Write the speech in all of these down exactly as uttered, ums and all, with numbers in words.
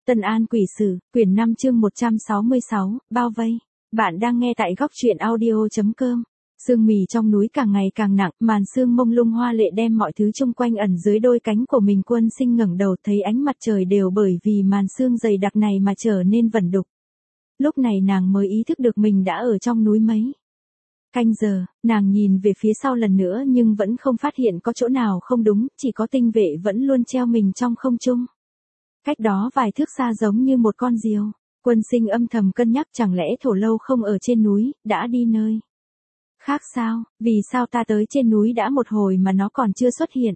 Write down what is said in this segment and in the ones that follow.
Tân An Quỷ Sử, quyển năm chương một trăm sáu mươi sáu, bao vây. Bạn đang nghe tại góc truyện audio.com. Sương mì trong núi càng ngày càng nặng, màn sương mông lung hoa lệ đem mọi thứ chung quanh ẩn dưới đôi cánh của mình. Quân Sinh ngẩng đầu thấy ánh mặt trời đều bởi vì màn sương dày đặc này mà trở nên vẩn đục. Lúc này nàng mới ý thức được mình đã ở trong núi mấy canh giờ, nàng nhìn về phía sau lần nữa nhưng vẫn không phát hiện có chỗ nào không đúng, chỉ có tinh vệ vẫn luôn treo mình trong không trung. Cách đó vài thước xa giống như một con diều. Quân Sinh âm thầm cân nhắc, chẳng lẽ Thổ Lâu không ở trên núi, đã đi nơi khác sao, vì sao ta tới trên núi đã một hồi mà nó còn chưa xuất hiện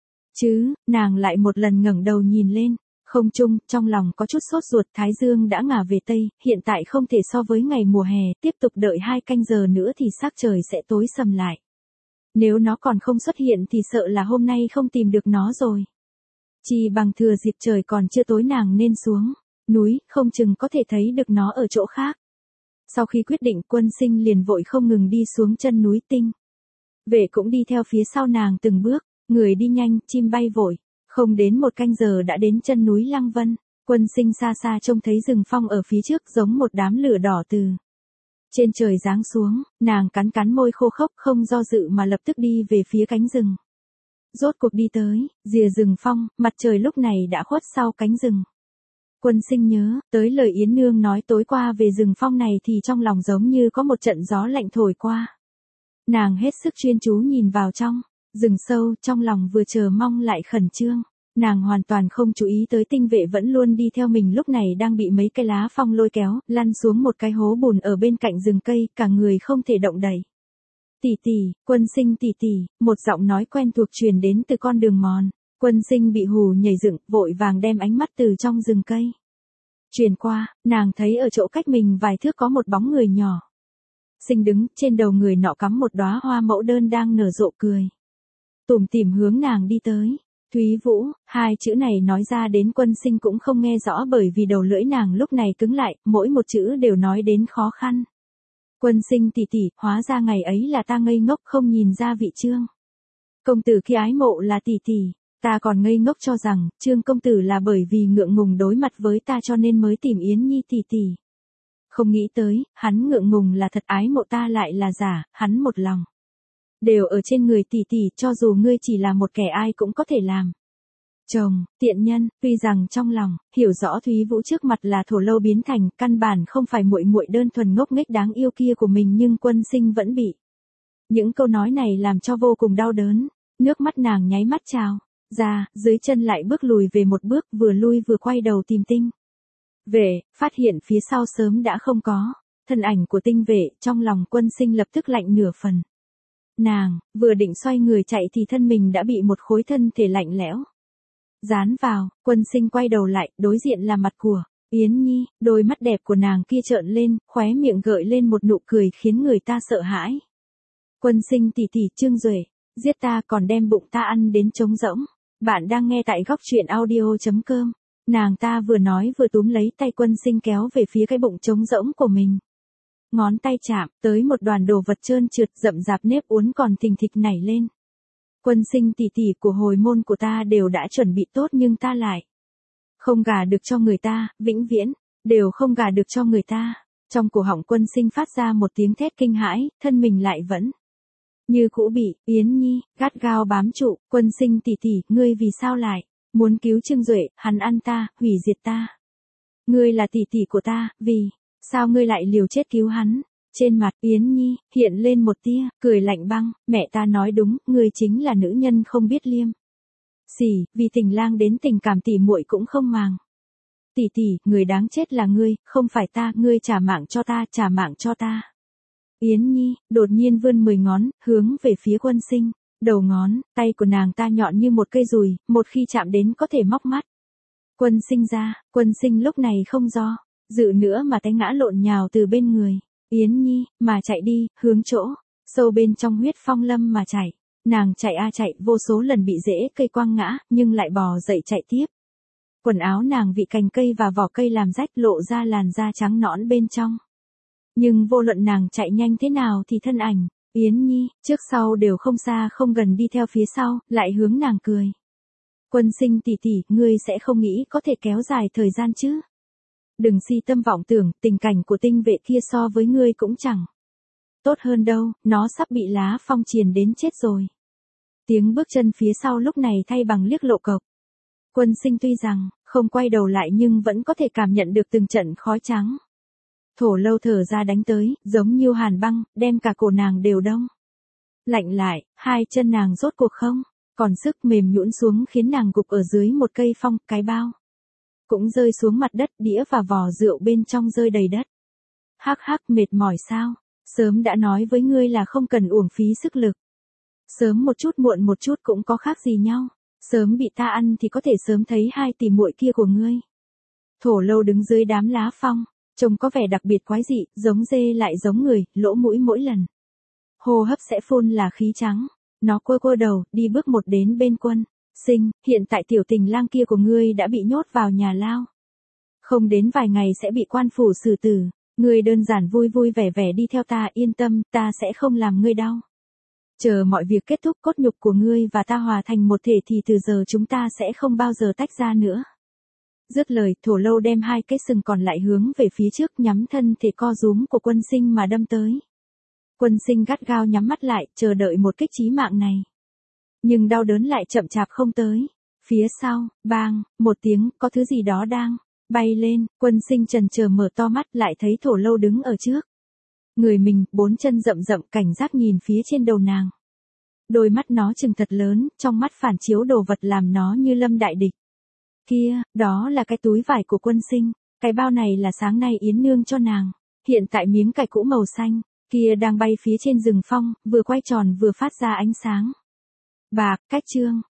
chứ. Nàng lại một lần ngẩng đầu nhìn lên không trung, trong lòng có chút sốt ruột. Thái dương đã ngả về tây, hiện tại không thể so với ngày mùa hè, tiếp tục đợi hai canh giờ nữa thì sắc trời sẽ tối sầm lại. Nếu nó còn không xuất hiện thì sợ là hôm nay không tìm được nó rồi. Chỉ bằng thừa dịp trời còn chưa tối nàng nên xuống núi, không chừng có thể thấy được nó ở chỗ khác. Sau khi quyết định, Quân Sinh liền vội không ngừng đi xuống chân núi. Tinh vệ cũng đi theo phía sau nàng từng bước, người đi nhanh, chim bay vội. Không đến một canh giờ đã đến chân núi Lăng Vân. Quân Sinh xa xa trông thấy rừng phong ở phía trước giống một đám lửa đỏ từ trên trời giáng xuống, nàng cắn cắn môi khô khốc, không do dự mà lập tức đi về phía cánh rừng. Rốt cuộc đi tới rìa rừng phong, mặt trời lúc này đã khuất sau cánh rừng. Quân Sinh nhớ tới lời Yến Nương nói tối qua về rừng phong này thì trong lòng giống như có một trận gió lạnh thổi qua. Nàng hết sức chuyên chú nhìn vào trong rừng sâu, trong lòng vừa chờ mong lại khẩn trương. Nàng hoàn toàn không chú ý tới tinh vệ vẫn luôn đi theo mình lúc này đang bị mấy cây lá phong lôi kéo, lăn xuống một cái hố bùn ở bên cạnh rừng cây, cả người không thể động đậy. Tỷ tỷ, Quân Sinh tỷ tỷ, một giọng nói quen thuộc truyền đến từ con đường mòn. Quân Sinh bị hù nhảy dựng, vội vàng đem ánh mắt từ trong rừng cây truyền qua, nàng thấy ở chỗ cách mình vài thước có một bóng người nhỏ xinh đứng, trên đầu người nọ cắm một đóa hoa mẫu đơn đang nở rộ, cười tủm tỉm hướng nàng đi tới. Thúy Vũ, hai chữ này nói ra đến Quân Sinh cũng không nghe rõ bởi vì đầu lưỡi nàng lúc này cứng lại, mỗi một chữ đều nói đến khó khăn. Quân Sinh tỷ tỷ, hóa ra ngày ấy là ta ngây ngốc không nhìn ra vị Trương công tử khi ái mộ là tỷ tỷ. Ta còn ngây ngốc cho rằng Trương công tử là bởi vì ngượng ngùng đối mặt với ta cho nên mới tìm Yến Nhi tỷ tỷ. Không nghĩ tới, hắn ngượng ngùng là thật, ái mộ ta lại là giả, hắn một lòng đều ở trên người tỷ tỷ, cho dù ngươi chỉ là một kẻ ai cũng có thể làm chồng. Tiện nhân. Tuy rằng trong lòng hiểu rõ Thúy Vũ trước mặt là Thổ Lâu biến thành, căn bản không phải muội muội đơn thuần ngốc nghếch đáng yêu kia của mình, nhưng Quân Sinh vẫn bị những câu nói này làm cho vô cùng đau đớn. Nước mắt nàng nháy mắt trào ra, dưới chân lại bước lùi về một bước, vừa lui vừa quay đầu tìm tinh vệ, phát hiện phía sau sớm đã không có thân ảnh của tinh vệ. Trong lòng Quân Sinh lập tức lạnh nửa phần. Nàng vừa định xoay người chạy thì thân mình đã bị một khối thân thể lạnh lẽo dán vào. Quân Sinh quay đầu lại, đối diện là mặt của Yến Nhi, đôi mắt đẹp của nàng kia trợn lên, khóe miệng gợi lên một nụ cười khiến người ta sợ hãi. Quân Sinh tỷ tỷ, Trương Duệ giết ta còn đem bụng ta ăn đến trống rỗng. Bạn đang nghe tại góc truyện audio.com. Nàng ta vừa nói vừa túm lấy tay Quân Sinh kéo về phía cái bụng trống rỗng của mình. Ngón tay chạm tới một đoàn đồ vật trơn trượt, rậm rạp nếp uốn còn thình thịch nảy lên. Quân Sinh tỷ tỷ, của hồi môn của ta đều đã chuẩn bị tốt nhưng ta lại không gả được cho người ta, vĩnh viễn đều không gả được cho người ta. Trong cổ họng Quân Sinh phát ra một tiếng thét kinh hãi, thân mình lại vẫn như cũ bị Yến Nhi gắt gao bám trụ. Quân Sinh tỷ tỷ, ngươi vì sao lại muốn cứu Trương Duệ, hắn ăn ta, hủy diệt ta. Ngươi là tỷ tỷ của ta, vì sao ngươi lại liều chết cứu hắn? Trên mặt Yến Nhi hiện lên một tia cười lạnh băng. Mẹ ta nói đúng, ngươi chính là nữ nhân không biết liêm sỉ, vì tình lang đến tình cảm tỷ muội cũng không màng. Tỷ tỷ, người đáng chết là ngươi, không phải ta, ngươi trả mạng cho ta, trả mạng cho ta. Yến Nhi đột nhiên vươn mười ngón, hướng về phía Quân Sinh. Đầu ngón tay của nàng ta nhọn như một cây dùi, một khi chạm đến có thể móc mắt Quân Sinh ra. Quân Sinh lúc này không do dự nữa mà té ngã lộn nhào từ bên người Yến Nhi, mà chạy đi, hướng chỗ sâu bên trong huyết phong lâm mà chạy. Nàng chạy a chạy, vô số lần bị rễ cây quăng ngã, nhưng lại bò dậy chạy tiếp. Quần áo nàng bị cành cây và vỏ cây làm rách, lộ ra làn da trắng nõn bên trong. Nhưng vô luận nàng chạy nhanh thế nào thì thân ảnh Yến Nhi trước sau đều không xa không gần đi theo phía sau, lại hướng nàng cười. Quân Sinh tỷ tỷ, ngươi sẽ không nghĩ có thể kéo dài thời gian chứ? Đừng si tâm vọng tưởng, tình cảnh của tinh vệ kia so với ngươi cũng chẳng tốt hơn đâu, nó sắp bị lá phong triền đến chết rồi. Tiếng bước chân phía sau lúc này thay bằng liếc lộ cộc. Quân Sinh tuy rằng không quay đầu lại nhưng vẫn có thể cảm nhận được từng trận khói trắng. Thổ Lâu thở ra đánh tới, giống như hàn băng, đem cả cổ nàng đều đông lạnh lại, hai chân nàng rốt cuộc không còn sức, mềm nhũn xuống khiến nàng gục ở dưới một cây phong, cái bao cũng rơi xuống mặt đất, đĩa và vò rượu bên trong rơi đầy đất. Hắc hắc, mệt mỏi sao? Sớm đã nói với ngươi là không cần uổng phí sức lực. Sớm một chút muộn một chút cũng có khác gì nhau. Sớm bị ta ăn thì có thể sớm thấy hai tỷ muội kia của ngươi. Thổ Lâu đứng dưới đám lá phong, trông có vẻ đặc biệt quái dị, giống dê lại giống người, lỗ mũi mỗi lần hô hấp sẽ phun là khí trắng. Nó quơ quơ đầu, đi bước một đến bên Quân Sinh, hiện tại tiểu tình lang kia của ngươi đã bị nhốt vào nhà lao. Không đến vài ngày sẽ bị quan phủ xử tử, ngươi đơn giản vui vui vẻ vẻ đi theo ta, yên tâm, ta sẽ không làm ngươi đau. Chờ mọi việc kết thúc, cốt nhục của ngươi và ta hòa thành một thể thì từ giờ chúng ta sẽ không bao giờ tách ra nữa. Dứt lời, Thổ Lâu đem hai cái sừng còn lại hướng về phía trước, nhắm thân thể co rúm của Quân Sinh mà đâm tới. Quân Sinh gắt gao nhắm mắt lại, chờ đợi một kích chí mạng này. Nhưng đau đớn lại chậm chạp không tới. Phía sau, bang, một tiếng, có thứ gì đó đang bay lên. Quân Sinh chần chờ mở to mắt, lại thấy Thổ Lâu đứng ở trước người mình, bốn chân rậm rậm, cảnh giác nhìn phía trên đầu nàng. Đôi mắt nó trừng thật lớn, trong mắt phản chiếu đồ vật làm nó như lâm đại địch. Kia, đó là cái túi vải của Quân Sinh. Cái bao này là sáng nay Yến Nương cho nàng. Hiện tại miếng cải cũ màu xanh kia đang bay phía trên rừng phong, vừa quay tròn vừa phát ra ánh sáng bạc. Cách chương